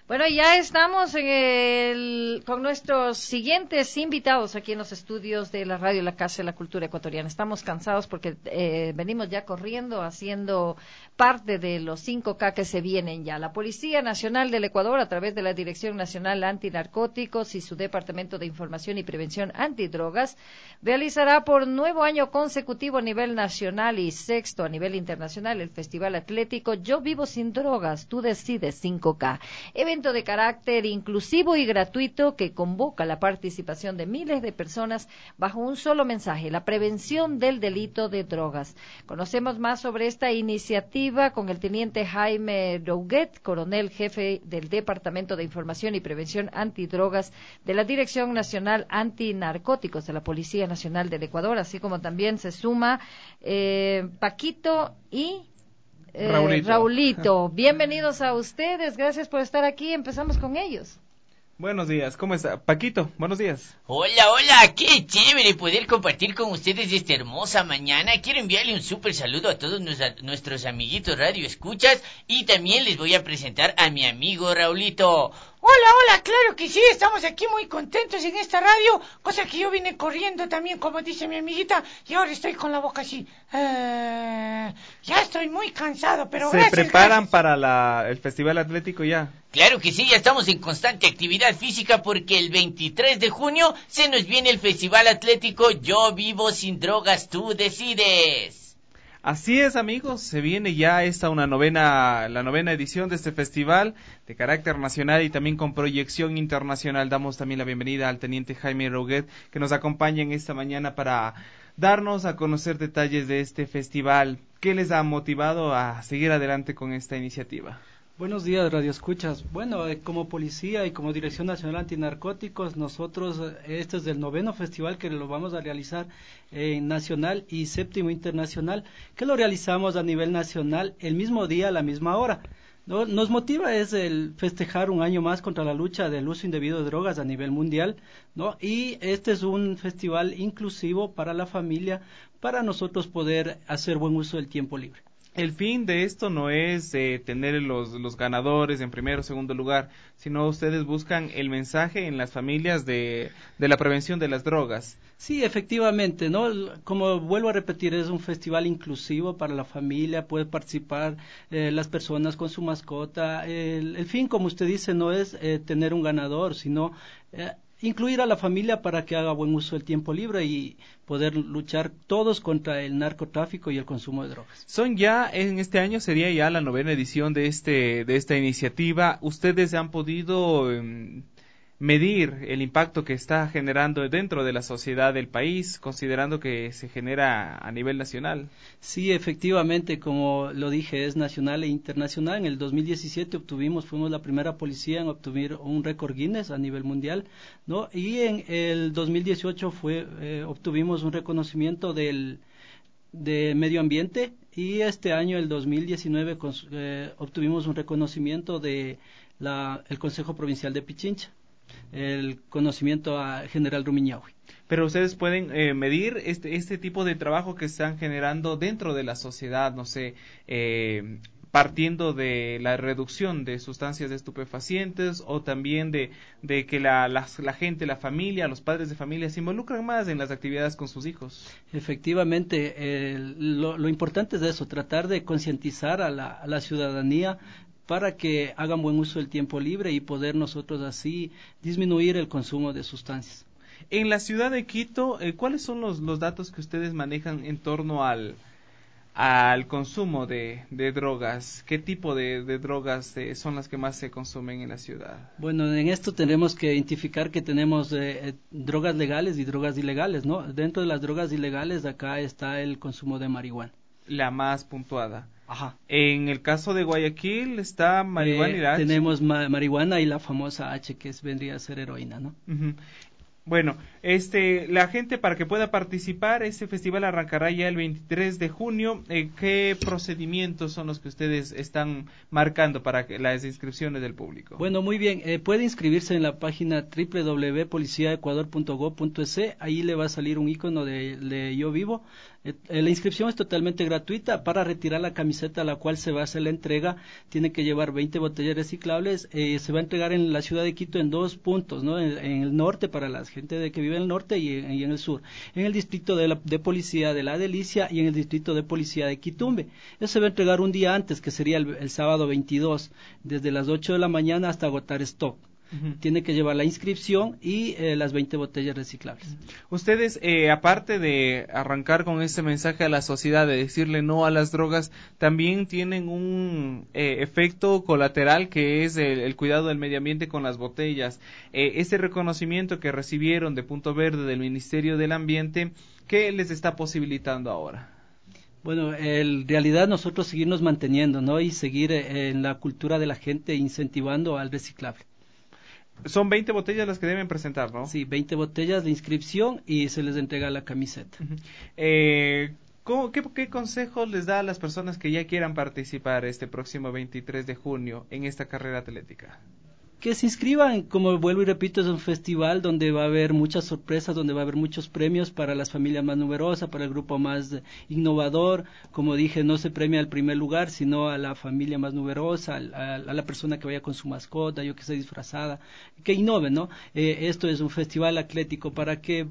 Bueno, ya estamos con nuestros siguientes invitados aquí en los estudios de la radio La Casa de la Cultura Ecuatoriana. Estamos cansados porque venimos ya corriendo, haciendo parte de los 5K que se vienen ya. La Policía Nacional del Ecuador, a través de la Dirección Nacional Antinarcóticos y su Departamento de Información y Prevención Antidrogas, realizará por nuevo año consecutivo a nivel nacional y sexto a nivel internacional el Festival Atlético Yo Vivo Sin Drogas, Tú Decides 5K. Evento de carácter inclusivo y gratuito que convoca la participación de miles de personas bajo un solo mensaje: la prevención del delito de drogas. Conocemos más sobre esta iniciativa con el teniente Jaime Douguet, coronel jefe del Departamento de Información y Prevención Antidrogas de la Dirección Nacional Antinarcóticos de la Policía Nacional del Ecuador, así como también se suma Paquito y Raulito, bienvenidos a ustedes, gracias por estar aquí, empezamos con ellos. Buenos días, ¿cómo está? Paquito, buenos días. Hola, qué chévere poder compartir con ustedes esta hermosa mañana. Quiero enviarle un súper saludo a todos nuestros amiguitos radio escuchas y también les voy a presentar a mi amigo Raulito. Hola, claro que sí, estamos aquí muy contentos en esta radio, cosa que yo vine corriendo también, como dice mi amiguita, y ahora estoy con la boca así. Ya estoy muy cansado, pero ¿Se preparan para el Festival Atlético ya? Claro que sí, ya estamos en constante actividad física porque el 23 de junio se nos viene el Festival Atlético Yo Vivo Sin Drogas, Tú Decides. Así es, amigos, se viene ya la novena edición de este festival de carácter nacional y también con proyección internacional. Damos también la bienvenida al teniente Jaime Douguet, que nos acompaña en esta mañana para darnos a conocer detalles de este festival. ¿Qué les ha motivado a seguir adelante con esta iniciativa? Buenos días, Radio Escuchas. Bueno, como policía y como Dirección Nacional Antinarcóticos, nosotros, este es el 9º festival que lo vamos a realizar nacional y 7º internacional, que lo realizamos a nivel nacional el mismo día, a la misma hora. ¿No? Nos motiva es el festejar un año más contra la lucha del uso indebido de drogas a nivel mundial, ¿no? Y este es un festival inclusivo para la familia, para nosotros poder hacer buen uso del tiempo libre. El fin de esto no es tener los ganadores en primero o segundo lugar, sino ustedes buscan el mensaje en las familias de la prevención de las drogas. Sí, efectivamente, ¿no? Como vuelvo a repetir, es un festival inclusivo para la familia, puede participar las personas con su mascota. El fin, como usted dice, no es tener un ganador, sino incluir a la familia para que haga buen uso del tiempo libre y poder luchar todos contra el narcotráfico y el consumo de drogas. En este año sería ya la 9ª edición de esta iniciativa. ¿Ustedes han podido medir el impacto que está generando dentro de la sociedad del país, considerando que se genera a nivel nacional? Sí, efectivamente, como lo dije, es nacional e internacional. En el 2017 fuimos la primera policía en obtener un récord Guinness a nivel mundial, ¿no? Y en el 2018 obtuvimos un reconocimiento de medio ambiente, y este año, el 2019, obtuvimos un reconocimiento de el Consejo Provincial de Pichincha, el conocimiento a General Rumiñahui. Pero ustedes pueden medir este tipo de trabajo que están generando dentro de la sociedad, no sé, partiendo de la reducción de sustancias estupefacientes, o también de que la gente, la familia, los padres de familia se involucran más en las actividades con sus hijos. Efectivamente, lo importante es eso, tratar de concientizar a la ciudadanía para que hagan buen uso del tiempo libre y poder nosotros así disminuir el consumo de sustancias. En la ciudad de Quito, ¿cuáles son los datos que ustedes manejan en torno al consumo de drogas? ¿Qué tipo de drogas son las que más se consumen en la ciudad? Bueno, en esto tenemos que identificar que tenemos drogas legales y drogas ilegales, ¿no? Dentro de las drogas ilegales, acá está el consumo de marihuana. La más puntuada. Ajá. En el caso de Guayaquil está marihuana y la H. Tenemos marihuana y la famosa H, que vendría a ser heroína, ¿no? Uh-huh. Bueno, la gente, para que pueda participar, este festival arrancará ya el 23 de junio. ¿Qué procedimientos son los que ustedes están marcando para las inscripciones del público? Bueno, muy bien. Puede inscribirse en la página www.policiaecuador.gov.es. Ahí le va a salir un icono de Yo Vivo. La inscripción es totalmente gratuita. Para retirar la camiseta a la cual se va a hacer la entrega, tiene que llevar 20 botellas reciclables. Se va a entregar en la ciudad de Quito en 2 puntos, ¿no? En el norte para la gente que vive en el norte y en el sur. En el distrito de policía de La Delicia y en el distrito de policía de Quitumbe. Eso se va a entregar un día antes, que sería el sábado 22, desde las 8 de la mañana hasta agotar stock. Tiene que llevar la inscripción y las 20 botellas reciclables. Ustedes, aparte de arrancar con este mensaje a la sociedad de decirle no a las drogas, también tienen un efecto colateral que es el cuidado del medio ambiente con las botellas. Ese reconocimiento que recibieron de Punto Verde del Ministerio del Ambiente, ¿qué les está posibilitando ahora? Bueno, en realidad nosotros seguirnos manteniendo, ¿no? Y seguir en la cultura de la gente incentivando al reciclable. Son 20 botellas las que deben presentar, ¿no? Sí, 20 botellas de inscripción y se les entrega la camiseta. ¿Qué consejos les da a las personas que ya quieran participar este próximo 23 de junio en esta carrera atlética? Que se inscriban, como vuelvo y repito, es un festival donde va a haber muchas sorpresas, donde va a haber muchos premios para las familias más numerosas, para el grupo más innovador. Como dije, no se premia al primer lugar, sino a la familia más numerosa, a la persona que vaya con su mascota, yo que esté disfrazada, que innove, ¿no? Esto es un festival atlético para que,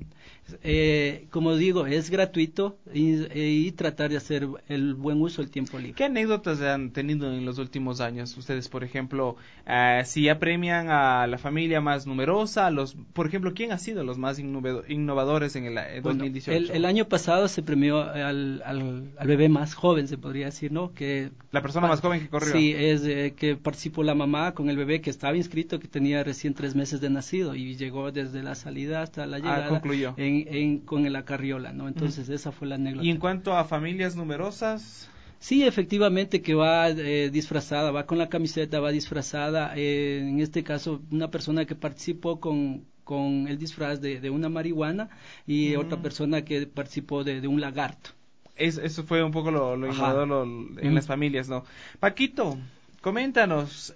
como digo, es gratuito y tratar de hacer el buen uso del tiempo libre. ¿Qué anécdotas han tenido en los últimos años? Ustedes, por ejemplo, si ya premian a la familia más numerosa, por ejemplo, ¿quién ha sido los más innovadores en el 2018? El año pasado se premió al bebé más joven, se podría decir, ¿no? Que la persona más joven que corrió. Sí, es que participó la mamá con el bebé que estaba inscrito, que tenía recién 3 meses de nacido y llegó desde la salida hasta la llegada. Concluyó. Con la carriola, ¿no? Entonces esa fue la anécdota. ¿Y en cuanto a familias numerosas? Sí, efectivamente que va disfrazada, va con la camiseta, va disfrazada. En este caso, una persona que participó con el disfraz de una marihuana y otra persona que participó de un lagarto. Eso fue un poco lo innovador en las familias, ¿no? Paquito, coméntanos,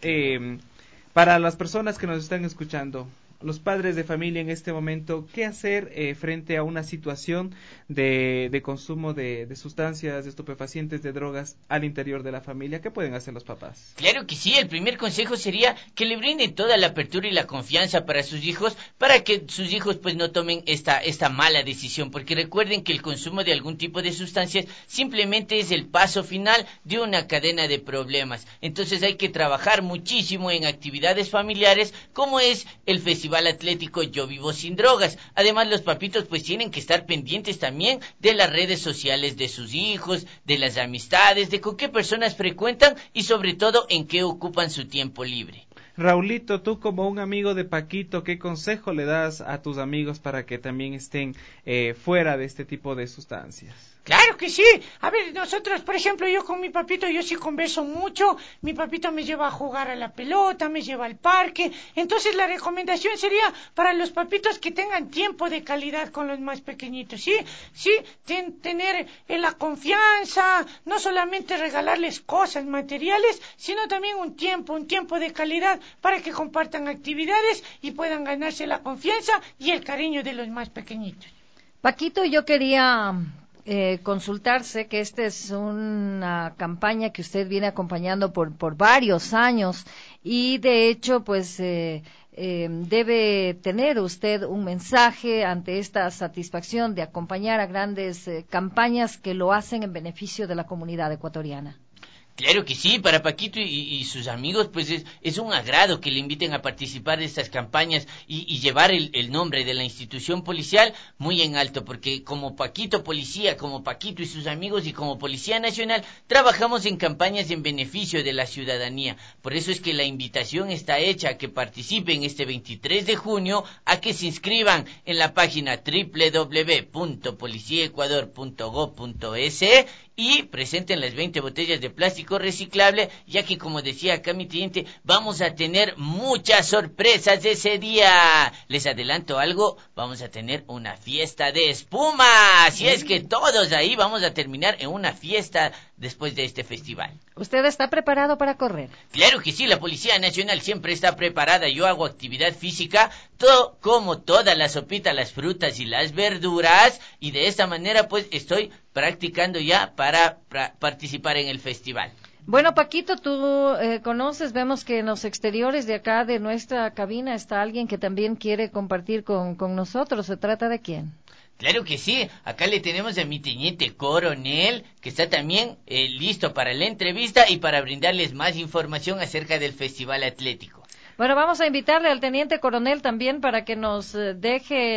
para las personas que nos están escuchando, los padres de familia en este momento, ¿qué hacer frente a una situación de consumo de sustancias, de estupefacientes, de drogas al interior de la familia? ¿Qué pueden hacer los papás? Claro que sí, el primer consejo sería que le brinden toda la apertura y la confianza para sus hijos, para que sus hijos pues no tomen esta mala decisión, porque recuerden que el consumo de algún tipo de sustancias simplemente es el paso final de una cadena de problemas. Entonces hay que trabajar muchísimo en actividades familiares, como es el festival atlético Yo Vivo Sin Drogas. Además, los papitos pues tienen que estar pendientes también de las redes sociales de sus hijos, de las amistades, de con qué personas frecuentan y sobre todo en qué ocupan su tiempo libre. Raulito, tú como un amigo de Paquito, ¿qué consejo le das a tus amigos para que también estén fuera de este tipo de sustancias? Claro que sí. A ver, nosotros, por ejemplo, yo con mi papito, yo sí converso mucho. Mi papito me lleva a jugar a la pelota, me lleva al parque. Entonces la recomendación sería para los papitos que tengan tiempo de calidad con los más pequeñitos, ¿sí? Sí, tener la confianza, no solamente regalarles cosas materiales, sino también un tiempo de calidad para que compartan actividades y puedan ganarse la confianza y el cariño de los más pequeñitos. Paquito, yo quería consultarse que esta es una campaña que usted viene acompañando por varios años y de hecho pues debe tener usted un mensaje ante esta satisfacción de acompañar a grandes campañas que lo hacen en beneficio de la comunidad ecuatoriana. Claro que sí, para Paquito y sus amigos pues es un agrado que le inviten a participar de estas campañas y llevar el nombre de la institución policial muy en alto, porque como Paquito Policía, como Paquito y sus amigos y como Policía Nacional trabajamos en campañas en beneficio de la ciudadanía. Por eso es que la invitación está hecha a que participen este 23 de junio, a que se inscriban en la página www.policiaecuador.gov.es y presenten las 20 botellas de plástico reciclable, ya que como decía acá mi cliente, vamos a tener muchas sorpresas ese día. Les adelanto algo, vamos a tener una fiesta de espuma, así es que todos ahí vamos a terminar en una fiesta después de este festival. ¿Usted está preparado para correr? Claro que sí, la Policía Nacional siempre está preparada. Yo hago actividad física, como toda la sopita, las frutas y las verduras, y de esta manera pues estoy practicando ya para participar en el festival. Bueno, Paquito, tú conoces, vemos que en los exteriores de acá, de nuestra cabina, está alguien que también quiere compartir con nosotros. ¿Se trata de quién? Claro que sí, acá le tenemos a mi teniente coronel, que está también listo para la entrevista y para brindarles más información acerca del Festival Atlético. Bueno, vamos a invitarle al teniente coronel también para que nos deje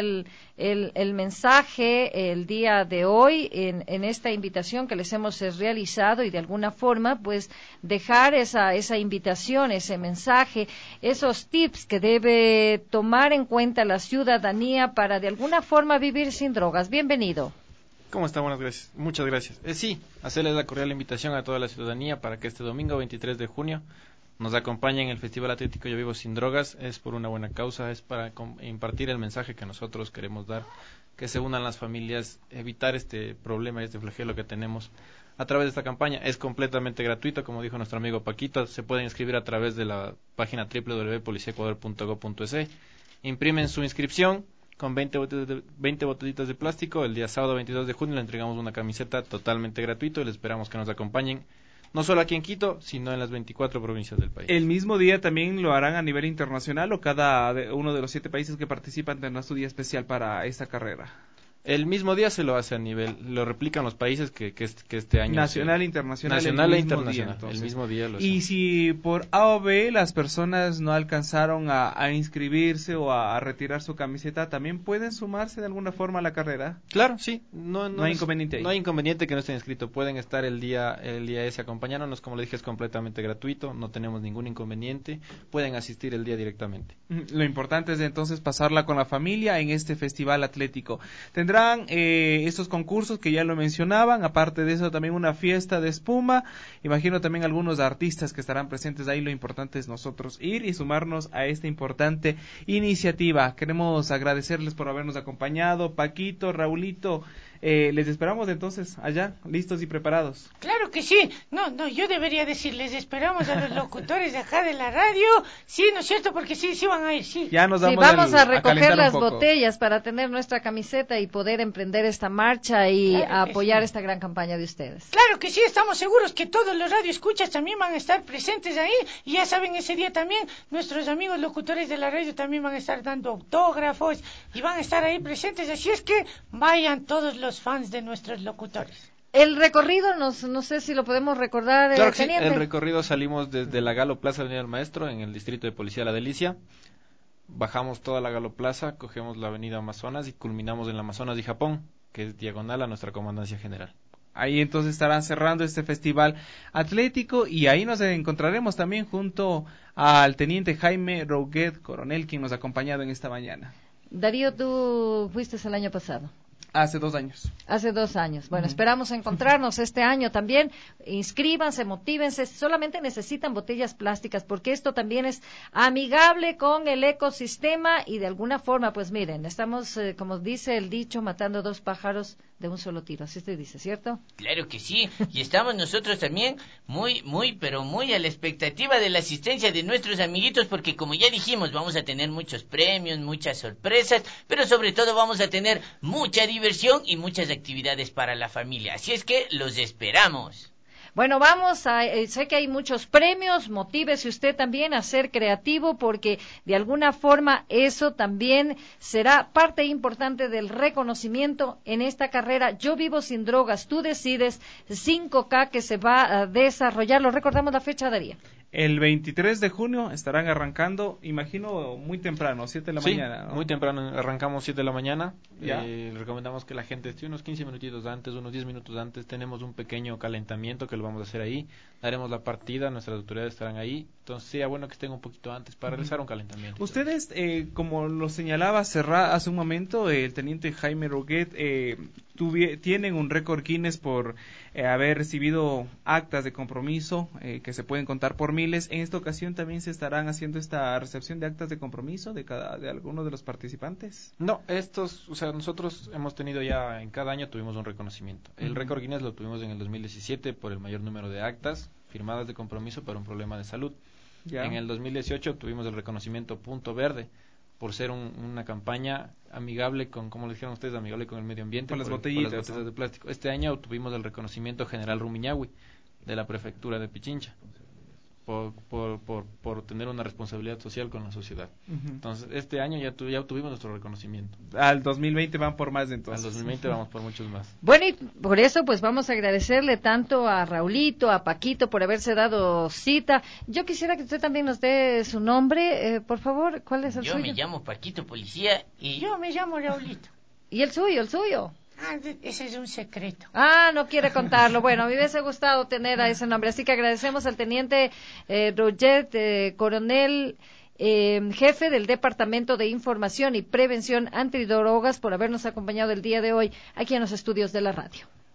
el mensaje el día de hoy en esta invitación que les hemos realizado y de alguna forma pues dejar esa invitación, ese mensaje, esos tips que debe tomar en cuenta la ciudadanía para de alguna forma vivir sin drogas. Bienvenido. ¿Cómo está? Buenas gracias. Muchas gracias. Sí, hacerles la cordial invitación a toda la ciudadanía para que este domingo 23 de junio nos acompañen en el Festival Atlético Yo Vivo Sin Drogas. Es por una buena causa, es para impartir el mensaje que nosotros queremos dar, que se unan las familias, evitar este problema, este flagelo que tenemos a través de esta campaña. Es completamente gratuito, como dijo nuestro amigo Paquito. Se pueden inscribir a través de la página www.policiaecuador.go.es. Imprimen su inscripción con 20 botellitas de plástico. El día sábado 22 de junio le entregamos una camiseta totalmente gratuito y les esperamos que nos acompañen, no solo aquí en Quito, sino en las 24 provincias del país. ¿El mismo día también lo harán a nivel internacional o cada uno de los 7 países que participan tendrá su día especial para esta carrera? El mismo día se lo hace a nivel, lo replican los países que este año. Nacional e internacional. Nacional e internacional. Día, el mismo día lo y si por A o B las personas no alcanzaron a inscribirse o a retirar su camiseta, ¿también pueden sumarse de alguna forma a la carrera? Claro, sí. No hay inconveniente ahí. No hay inconveniente que no estén inscritos. Pueden estar el día ese acompañándonos. Como le dije, es completamente gratuito. No tenemos ningún inconveniente. Pueden asistir el día directamente. Lo importante es entonces pasarla con la familia en este festival atlético. Tendrán estos concursos que ya lo mencionaban, aparte de eso también una fiesta de espuma, imagino también algunos artistas que estarán presentes ahí. Lo importante es nosotros ir y sumarnos a esta importante iniciativa. Queremos agradecerles por habernos acompañado, Paquito, Raulito, les esperamos entonces allá, listos y preparados. Claro que sí, no, yo debería decirles, esperamos a los locutores de acá de la radio, sí, ¿no es cierto? Porque sí van a ir, sí. Ya nos damos vamos a recoger las botellas para tener nuestra camiseta y poder emprender esta marcha y apoyar esta gran campaña de ustedes. Claro que sí, estamos seguros que todos los radioescuchas también van a estar presentes ahí, y ya saben, ese día también nuestros amigos locutores de la radio también van a estar dando autógrafos y van a estar ahí presentes, así es que vayan todos los fans de nuestros locutores. El recorrido, no sé si lo podemos recordar, claro que teniente. Sí, el recorrido salimos desde la Galo Plaza Avenida del Maestro, en el distrito de Policía La Delicia. Bajamos toda la Galo Plaza, cogemos la avenida Amazonas y culminamos en la Amazonas y Japón, que es diagonal a nuestra comandancia general. Ahí entonces estarán cerrando este festival atlético y ahí nos encontraremos también junto al teniente Jaime Rouguet, coronel, quien nos ha acompañado en esta mañana. Darío, tú fuiste el año pasado. Hace 2 años. Hace 2 años. Bueno, esperamos encontrarnos este año también. Inscríbanse, motívense. Solamente necesitan botellas plásticas porque esto también es amigable con el ecosistema y de alguna forma, pues miren, estamos, como dice el dicho, matando 2 pájaros de un solo tiro. Así se dice, ¿cierto? Claro que sí. Y estamos nosotros también pero muy a la expectativa de la asistencia de nuestros amiguitos porque como ya dijimos, vamos a tener muchos premios, muchas sorpresas, pero sobre todo vamos a tener mucha diversión y muchas actividades para la familia. Así es que los esperamos. Bueno, sé que hay muchos premios, motívese usted también a ser creativo porque de alguna forma eso también será parte importante del reconocimiento en esta carrera. Yo vivo sin drogas, tú decides 5K que se va a desarrollar. ¿Lo recordamos la fecha, Daría? El 23 de junio estarán arrancando, imagino, muy temprano, 7 de la mañana, ¿no? Muy temprano, arrancamos 7 de la mañana. Recomendamos que la gente esté unos 15 minutitos antes, unos 10 minutos antes. Tenemos un pequeño calentamiento que lo vamos a hacer ahí. Daremos la partida, nuestras autoridades estarán ahí. Entonces sería bueno que estén un poquito antes para realizar un calentamiento. Ustedes, como lo señalaba hace un momento, el teniente Jaime Rouguet, tienen un récord Guinness por haber recibido actas de compromiso que se pueden contar por miles. En esta ocasión también se estarán haciendo esta recepción de actas de compromiso de alguno de los participantes. No, nosotros hemos tenido ya, en cada año tuvimos un reconocimiento. El récord Guinness lo tuvimos en el 2017 por el mayor número de actas firmadas de compromiso para un problema de salud. En el 2018 tuvimos el reconocimiento Punto Verde por ser una campaña amigable con, como le dijeron ustedes, amigable con el medio ambiente, con las por botellitas, las botellas de plástico. Este año obtuvimos el reconocimiento General Rumiñahui de la prefectura de Pichincha por tener una responsabilidad social con la sociedad. Entonces, este año ya obtuvimos nuestro reconocimiento. Al 2020 van por más entonces. Al 2020 vamos por muchos más. Bueno, y por eso pues vamos a agradecerle tanto a Raulito, a Paquito por haberse dado cita. Yo quisiera que usted también nos dé su nombre, por favor. ¿Cuál es el suyo? Yo me llamo Paquito Policía y Yo me llamo Raulito. ¿Y el suyo, el suyo? Ah, ese es un secreto. Ah, no quiere contarlo. Bueno, a mí me hubiese gustado tener a ese nombre. Así que agradecemos al teniente Roget, coronel, jefe del Departamento de Información y Prevención Antidrogas por habernos acompañado el día de hoy aquí en los estudios de la radio.